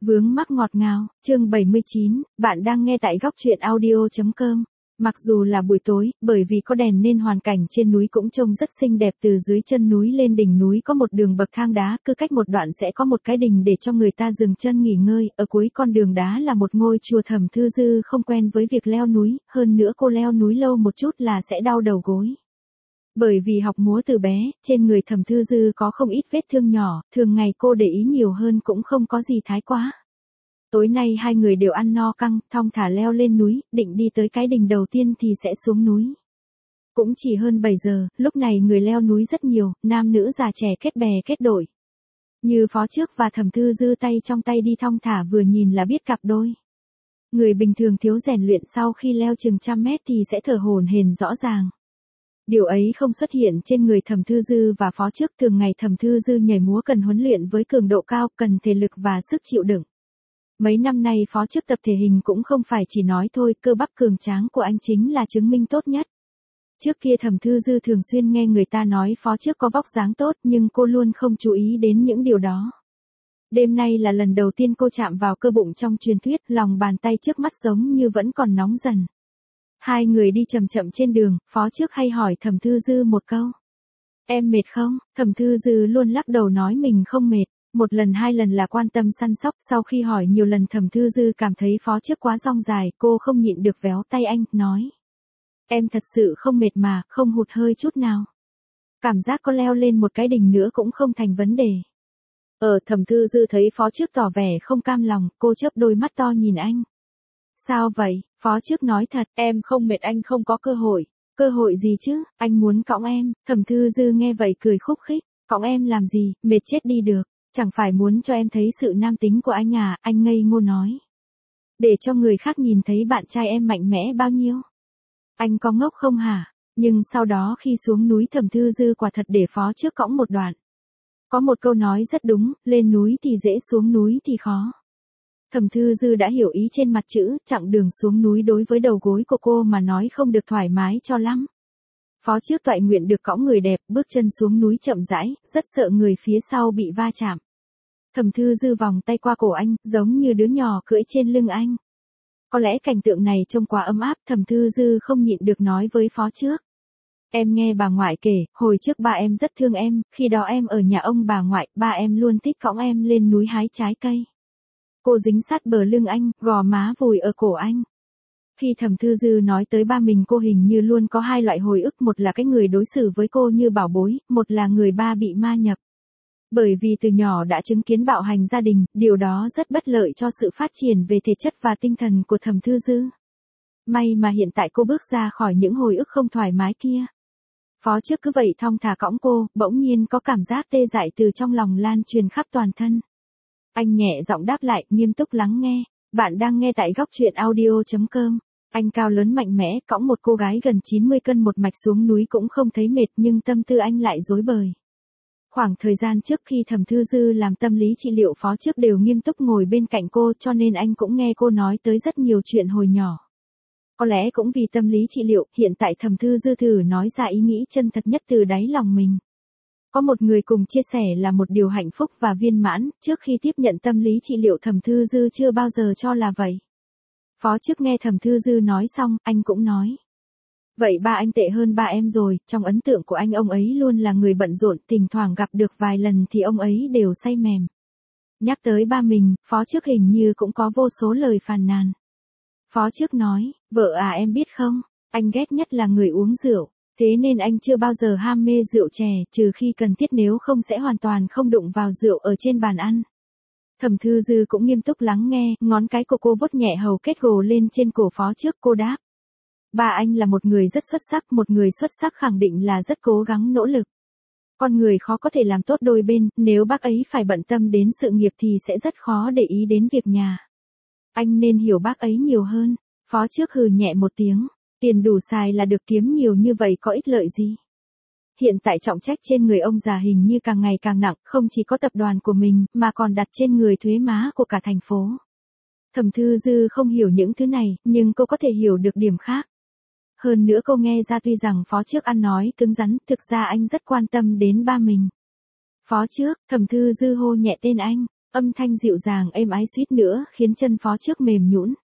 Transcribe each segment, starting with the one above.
Vướng mắc ngọt ngào, chương 79, bạn đang nghe tại góc truyện audio.com. Mặc dù là buổi tối, bởi vì có đèn nên hoàn cảnh trên núi cũng trông rất xinh đẹp. Từ dưới chân núi lên đỉnh núi có một đường bậc thang đá, cứ cách một đoạn sẽ có một cái đình để cho người ta dừng chân nghỉ ngơi. Ở cuối con đường đá là một ngôi chùa. Thẩm Thư Dư không quen với việc leo núi, hơn nữa cô leo núi lâu một chút là sẽ đau đầu gối. Bởi vì học múa từ bé, trên người Thẩm Thư Dư có không ít vết thương nhỏ, thường ngày cô để ý nhiều hơn cũng không có gì thái quá. Tối nay hai người đều ăn no căng, thong thả leo lên núi, định đi tới cái đỉnh đầu tiên thì sẽ xuống núi. Cũng chỉ hơn 7 giờ, lúc này người leo núi rất nhiều, nam nữ già trẻ kết bè kết đội. Như Phó Trước và Thẩm Thư Dư tay trong tay đi thong thả, vừa nhìn là biết cặp đôi. Người bình thường thiếu rèn luyện sau khi leo chừng 100 mét thì sẽ thở hổn hển rõ ràng. Điều ấy không xuất hiện trên người Thẩm Thư Dư và Phó Trước. Thường ngày Thẩm Thư Dư nhảy múa cần huấn luyện với cường độ cao, cần thể lực và sức chịu đựng. Mấy năm nay Phó Trước tập thể hình cũng không phải chỉ nói thôi, cơ bắp cường tráng của anh chính là chứng minh tốt nhất. Trước kia Thẩm Thư Dư thường xuyên nghe người ta nói Phó Trước có vóc dáng tốt, nhưng cô luôn không chú ý đến những điều đó. Đêm nay là lần đầu tiên cô chạm vào cơ bụng trong truyền thuyết, lòng bàn tay trước mắt giống như vẫn còn nóng dần. Hai người đi chậm chậm trên đường, Phó Trước hay hỏi Thẩm Thư Dư một câu. Em mệt không? Thẩm Thư Dư luôn lắc đầu nói mình không mệt. Một lần hai lần là quan tâm săn sóc, sau khi hỏi nhiều lần Thẩm Thư Dư cảm thấy Phó Trước quá dong dài, cô không nhịn được véo tay anh, nói. Em thật sự không mệt mà, không hụt hơi chút nào. Cảm giác có leo lên một cái đỉnh nữa cũng không thành vấn đề. Thẩm Thư Dư thấy Phó Trước tỏ vẻ không cam lòng, cô chớp đôi mắt to nhìn anh. Sao vậy? Phó Trước nói thật, em không mệt, anh không có cơ hội. Cơ hội gì chứ, anh muốn cõng em. Thẩm Thư Dư nghe vậy cười khúc khích. Cõng em làm gì, mệt chết đi được. Chẳng phải muốn cho em thấy sự nam tính của anh à, anh ngây ngô nói. Để cho người khác nhìn thấy bạn trai em mạnh mẽ bao nhiêu. Anh có ngốc không hả? Nhưng sau đó khi xuống núi Thẩm Thư Dư quả thật để Phó Trước cõng một đoạn. Có một câu nói rất đúng, lên núi thì dễ xuống núi thì khó. Thẩm Thư Dư đã hiểu ý trên mặt chữ, chặng đường xuống núi đối với đầu gối của cô mà nói không được thoải mái cho lắm. Phó Trước toại nguyện được cõng người đẹp, bước chân xuống núi chậm rãi, rất sợ người phía sau bị va chạm. Thẩm Thư Dư vòng tay qua cổ anh, giống như đứa nhỏ cưỡi trên lưng anh. Có lẽ cảnh tượng này trông quá ấm áp, Thẩm Thư Dư không nhịn được nói với Phó Trước. Em nghe bà ngoại kể, hồi trước ba em rất thương em, khi đó em ở nhà ông bà ngoại, ba em luôn thích cõng em lên núi hái trái cây. Cô dính sát bờ lưng anh, gò má vùi ở cổ anh. Khi Thẩm Thư Dư nói tới ba mình, cô hình như luôn có hai loại hồi ức, một là cái người đối xử với cô như bảo bối, một là người ba bị ma nhập. Bởi vì từ nhỏ đã chứng kiến bạo hành gia đình, điều đó rất bất lợi cho sự phát triển về thể chất và tinh thần của Thẩm Thư Dư. May mà hiện tại cô bước ra khỏi những hồi ức không thoải mái kia. Phó Trước cứ vậy thong thả cõng cô, bỗng nhiên có cảm giác tê dại từ trong lòng lan truyền khắp toàn thân. Anh nhẹ giọng đáp lại, nghiêm túc lắng nghe. Bạn đang nghe tại góc truyện audio.com. Anh cao lớn mạnh mẽ, cõng một cô gái gần 90 cân một mạch xuống núi cũng không thấy mệt, nhưng tâm tư anh lại rối bời. Khoảng thời gian trước khi Thẩm Thư Dư làm tâm lý trị liệu, Phó Trước đều nghiêm túc ngồi bên cạnh cô, cho nên anh cũng nghe cô nói tới rất nhiều chuyện hồi nhỏ. Có lẽ cũng vì tâm lý trị liệu, hiện tại Thẩm Thư Dư thử nói ra ý nghĩ chân thật nhất từ đáy lòng mình. Có một người cùng chia sẻ là một điều hạnh phúc và viên mãn, trước khi tiếp nhận tâm lý trị liệu Thẩm Thư Dư chưa bao giờ cho là vậy. Phó Trước nghe Thẩm Thư Dư nói xong, anh cũng nói. Vậy ba anh tệ hơn ba em rồi, trong ấn tượng của anh ông ấy luôn là người bận rộn, thỉnh thoảng gặp được vài lần thì ông ấy đều say mềm. Nhắc tới ba mình, Phó Trước hình như cũng có vô số lời phàn nàn. Phó Trước nói, vợ à em biết không, anh ghét nhất là người uống rượu. Thế nên anh chưa bao giờ ham mê rượu chè, trừ khi cần thiết, nếu không sẽ hoàn toàn không đụng vào rượu ở trên bàn ăn. Thẩm Thư Dư cũng nghiêm túc lắng nghe, ngón cái của cô vuốt nhẹ hầu kết gồ lên trên cổ Phó Trước, cô đáp. Ba anh là một người rất xuất sắc, một người xuất sắc khẳng định là rất cố gắng nỗ lực. Con người khó có thể làm tốt đôi bên, nếu bác ấy phải bận tâm đến sự nghiệp thì sẽ rất khó để ý đến việc nhà. Anh nên hiểu bác ấy nhiều hơn. Phó Trước hừ nhẹ một tiếng. Tiền đủ xài là được, kiếm nhiều như vậy có ích lợi gì? Hiện tại trọng trách trên người ông già hình như càng ngày càng nặng, không chỉ có tập đoàn của mình, mà còn đặt trên người thuế má của cả thành phố. Thẩm Thư Dư không hiểu những thứ này, nhưng cô có thể hiểu được điểm khác. Hơn nữa cô nghe ra tuy rằng Phó Trước ăn nói cứng rắn, thực ra anh rất quan tâm đến ba mình. Phó Trước, Thẩm Thư Dư hô nhẹ tên anh. Âm thanh dịu dàng êm ái suýt nữa khiến chân phó trước mềm nhũn.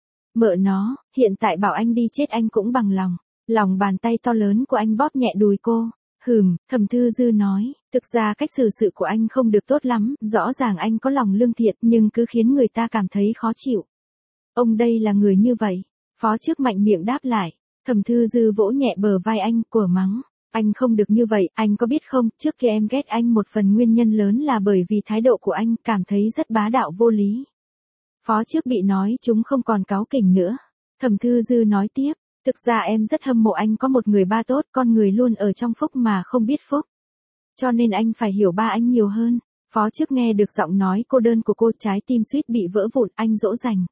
Mợ nó, hiện tại bảo anh đi chết anh cũng bằng lòng. Lòng bàn tay to lớn của anh bóp nhẹ đùi cô. Thẩm Thư Dư nói, thực ra cách xử sự của anh không được tốt lắm, rõ ràng anh có lòng lương thiện nhưng cứ khiến người ta cảm thấy khó chịu. Ông đây là người như vậy. Phó trước mạnh miệng đáp lại. Thẩm Thư Dư vỗ nhẹ bờ vai anh, của mắng. Anh không được như vậy, anh có biết không, trước kia em ghét anh một phần nguyên nhân lớn là bởi vì thái độ của anh, cảm thấy rất bá đạo vô lý. Phó trước bị nói chúng không còn cáu kỉnh nữa. Thẩm Thư Dư nói tiếp, thực ra em rất hâm mộ anh có một người ba tốt, con người luôn ở trong phúc mà không biết phúc. Cho nên anh phải hiểu ba anh nhiều hơn. Phó trước nghe được giọng nói cô đơn của cô, trái tim suýt bị vỡ vụn, anh dỗ dành.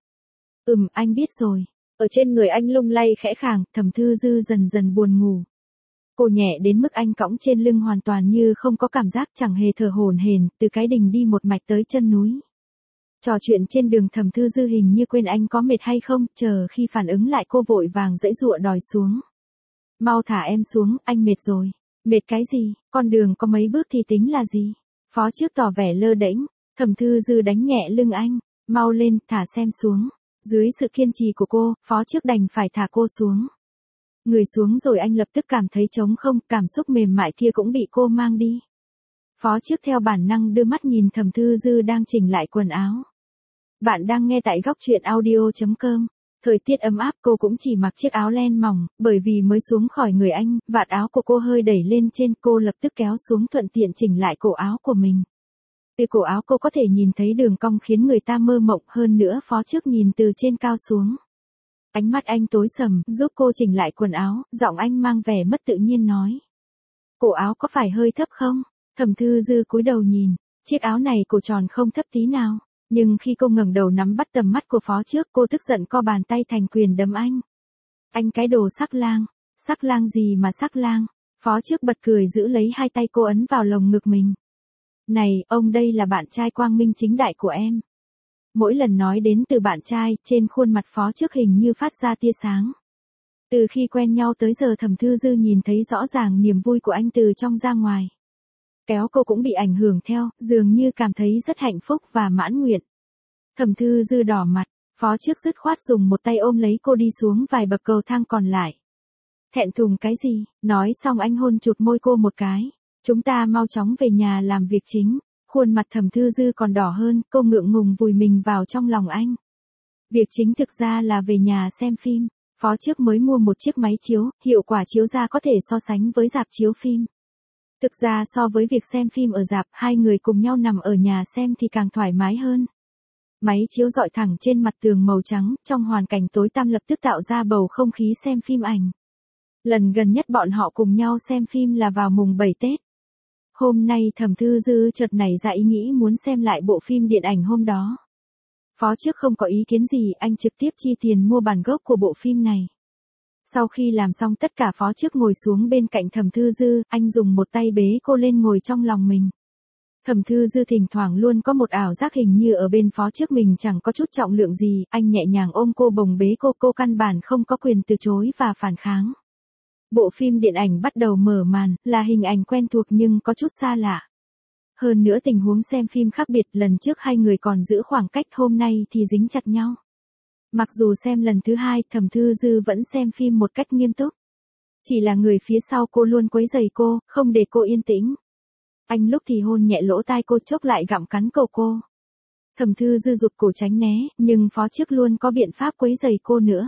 Anh biết rồi. Ở trên người anh lung lay khẽ khàng, Thẩm Thư Dư dần dần buồn ngủ. Cô nhẹ đến mức anh cõng trên lưng hoàn toàn như không có cảm giác, chẳng hề thở hổn hển, từ cái đình đi một mạch tới chân núi. Trò chuyện trên đường Thẩm Thư Dư hình như quên anh có mệt hay không, chờ khi phản ứng lại cô vội vàng giãy giụa đòi xuống. Mau thả em xuống, anh mệt rồi. Mệt cái gì, con đường có mấy bước thì tính là gì? Phó trước tỏ vẻ lơ đễnh. Thẩm Thư Dư đánh nhẹ lưng anh. Mau lên, thả xem xuống. Dưới sự kiên trì của cô, phó trước đành phải thả cô xuống. Người xuống rồi anh lập tức cảm thấy trống không, cảm xúc mềm mại kia cũng bị cô mang đi. Phó trước theo bản năng đưa mắt nhìn Thẩm Thư Dư đang chỉnh lại quần áo. Bạn đang nghe tại góc truyện audio.com. Thời tiết ấm áp, cô cũng chỉ mặc chiếc áo len mỏng, bởi vì mới xuống khỏi người anh, vạt áo của cô hơi đẩy lên trên, cô lập tức kéo xuống thuận tiện chỉnh lại cổ áo của mình. Từ cổ áo cô có thể nhìn thấy đường cong khiến người ta mơ mộng, hơn nữa phó trước nhìn từ trên cao xuống. Ánh mắt anh tối sầm, giúp cô chỉnh lại quần áo, giọng anh mang vẻ mất tự nhiên nói. Cổ áo có phải hơi thấp không? Thẩm Thư Dư cúi đầu nhìn, chiếc áo này cổ tròn không thấp tí nào. Nhưng khi cô ngẩng đầu nắm bắt tầm mắt của phó trước, cô tức giận co bàn tay thành quyền đấm anh. Anh cái đồ sắc lang. Sắc lang gì mà sắc lang? Phó trước bật cười giữ lấy hai tay cô ấn vào lồng ngực mình. Này, ông đây là bạn trai quang minh chính đại của em. Mỗi lần nói đến từ bạn trai, trên khuôn mặt phó trước hình như phát ra tia sáng. Từ khi quen nhau tới giờ Thẩm Thư Dư nhìn thấy rõ ràng niềm vui của anh từ trong ra ngoài. Kéo cô cũng bị ảnh hưởng theo, dường như cảm thấy rất hạnh phúc và mãn nguyện. Thẩm Thư Dư đỏ mặt, phó trước dứt khoát dùng một tay ôm lấy cô đi xuống vài bậc cầu thang còn lại. Thẹn thùng cái gì, nói xong anh hôn chụt môi cô một cái. Chúng ta mau chóng về nhà làm việc chính. Khuôn mặt Thẩm Thư Dư còn đỏ hơn, cô ngượng ngùng vùi mình vào trong lòng anh. Việc chính thực ra là về nhà xem phim. Phó trước mới mua một chiếc máy chiếu, hiệu quả chiếu ra có thể so sánh với rạp chiếu phim. Thực ra so với việc xem phim ở rạp, hai người cùng nhau nằm ở nhà xem thì càng thoải mái hơn. Máy chiếu dọi thẳng trên mặt tường màu trắng, trong hoàn cảnh tối tăm lập tức tạo ra bầu không khí xem phim ảnh. Lần gần nhất bọn họ cùng nhau xem phim là vào mùng 7 Tết. Hôm nay Thẩm Thư Dư chợt nảy ra ý nghĩ muốn xem lại bộ phim điện ảnh hôm đó. Phó trước không có ý kiến gì, anh trực tiếp chi tiền mua bản gốc của bộ phim này. Sau khi làm xong tất cả phó trước ngồi xuống bên cạnh Thẩm Thư Dư, anh dùng một tay bế cô lên ngồi trong lòng mình. Thẩm Thư Dư thỉnh thoảng luôn có một ảo giác hình như ở bên phó trước mình chẳng có chút trọng lượng gì, anh nhẹ nhàng ôm cô bồng bế cô căn bản không có quyền từ chối và phản kháng. Bộ phim điện ảnh bắt đầu mở màn, là hình ảnh quen thuộc nhưng có chút xa lạ. Hơn nữa tình huống xem phim khác biệt, lần trước hai người còn giữ khoảng cách, hôm nay thì dính chặt nhau. Mặc dù xem lần thứ hai, Thẩm Thư Dư vẫn xem phim một cách nghiêm túc. Chỉ là người phía sau cô luôn quấy rầy cô, không để cô yên tĩnh. Anh lúc thì hôn nhẹ lỗ tai cô, chốc lại gặm cắn cổ cô. Thẩm Thư Dư rụt cổ tránh né, nhưng phó trước luôn có biện pháp quấy rầy cô nữa.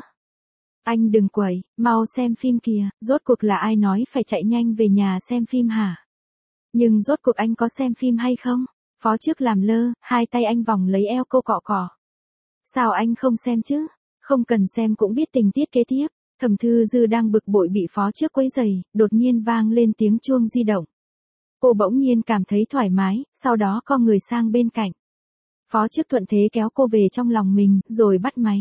Anh đừng quẩy, mau xem phim kìa, rốt cuộc là ai nói phải chạy nhanh về nhà xem phim hả? Nhưng rốt cuộc anh có xem phim hay không? Phó trước làm lơ, hai tay anh vòng lấy eo cô cọ cọ. Sao anh không xem chứ? Không cần xem cũng biết tình tiết kế tiếp. Thẩm Thư Dư đang bực bội bị phó trước quấy rầy, đột nhiên vang lên tiếng chuông di động. Cô bỗng nhiên cảm thấy thoải mái, sau đó co người sang bên cạnh. Phó trước thuận thế kéo cô về trong lòng mình, rồi bắt máy.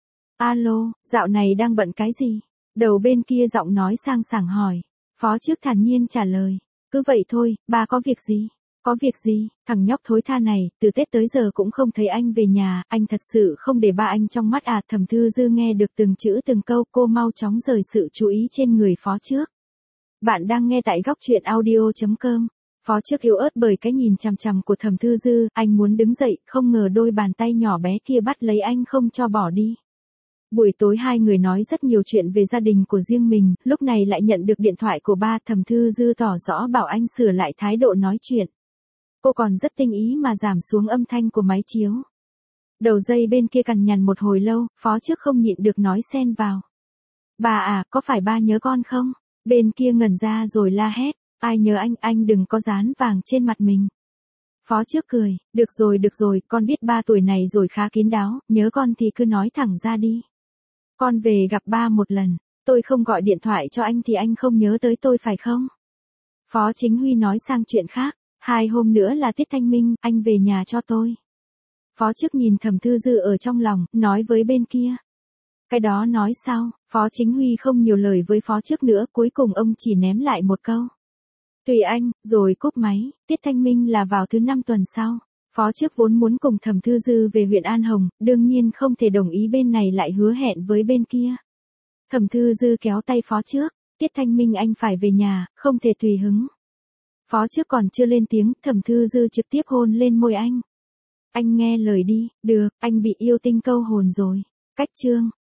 Alo, dạo này đang bận cái gì? Đầu bên kia giọng nói sang sảng hỏi. Phó trước thản nhiên trả lời. Cứ vậy thôi, ba có việc gì? Có việc gì? Thằng nhóc thối tha này, từ Tết tới giờ cũng không thấy anh về nhà, anh thật sự không để ba anh trong mắt à? Thẩm Thư Dư nghe được từng chữ từng câu, cô mau chóng rời sự chú ý trên người phó trước. Bạn đang nghe tại góc truyện audio.com. Phó trước yếu ớt bởi cái nhìn chằm chằm của Thẩm Thư Dư, anh muốn đứng dậy, không ngờ đôi bàn tay nhỏ bé kia bắt lấy anh không cho bỏ đi. Buổi tối hai người nói rất nhiều chuyện về gia đình của riêng mình, lúc này lại nhận được điện thoại của ba. Thẩm Thư Dư tỏ rõ bảo anh sửa lại thái độ nói chuyện. Cô còn rất tinh ý mà giảm xuống âm thanh của máy chiếu. Đầu dây bên kia cằn nhằn một hồi lâu, phó trước không nhịn được nói xen vào. Bà à, có phải ba nhớ con không? Bên kia ngẩn ra rồi la hét. Ai nhớ anh đừng có dán vàng trên mặt mình. Phó trước cười, được rồi, con biết ba tuổi này rồi khá kín đáo, nhớ con thì cứ nói thẳng ra đi. Con về gặp ba một lần, tôi không gọi điện thoại cho anh thì anh không nhớ tới tôi phải không? Phó Chính Huy nói sang chuyện khác, 2 hôm nữa là tiết Thanh Minh, anh về nhà cho tôi. Phó trước nhìn Thẩm Thư Dư ở trong lòng, nói với bên kia. Cái đó nói sao, Phó Chính Huy không nhiều lời với phó trước nữa, cuối cùng ông chỉ ném lại một câu. Tùy anh, rồi cúp máy, tiết Thanh Minh là vào thứ 5 tuần sau. Phó trước vốn muốn cùng Thẩm Thư Dư về huyện An Hồng, đương nhiên không thể đồng ý bên này lại hứa hẹn với bên kia. Thẩm Thư Dư kéo tay phó trước, tiết Thanh Minh anh phải về nhà, không thể tùy hứng. Phó trước còn chưa lên tiếng, Thẩm Thư Dư trực tiếp hôn lên môi anh. Anh nghe lời đi, được, anh bị yêu tinh câu hồn rồi. Cách chương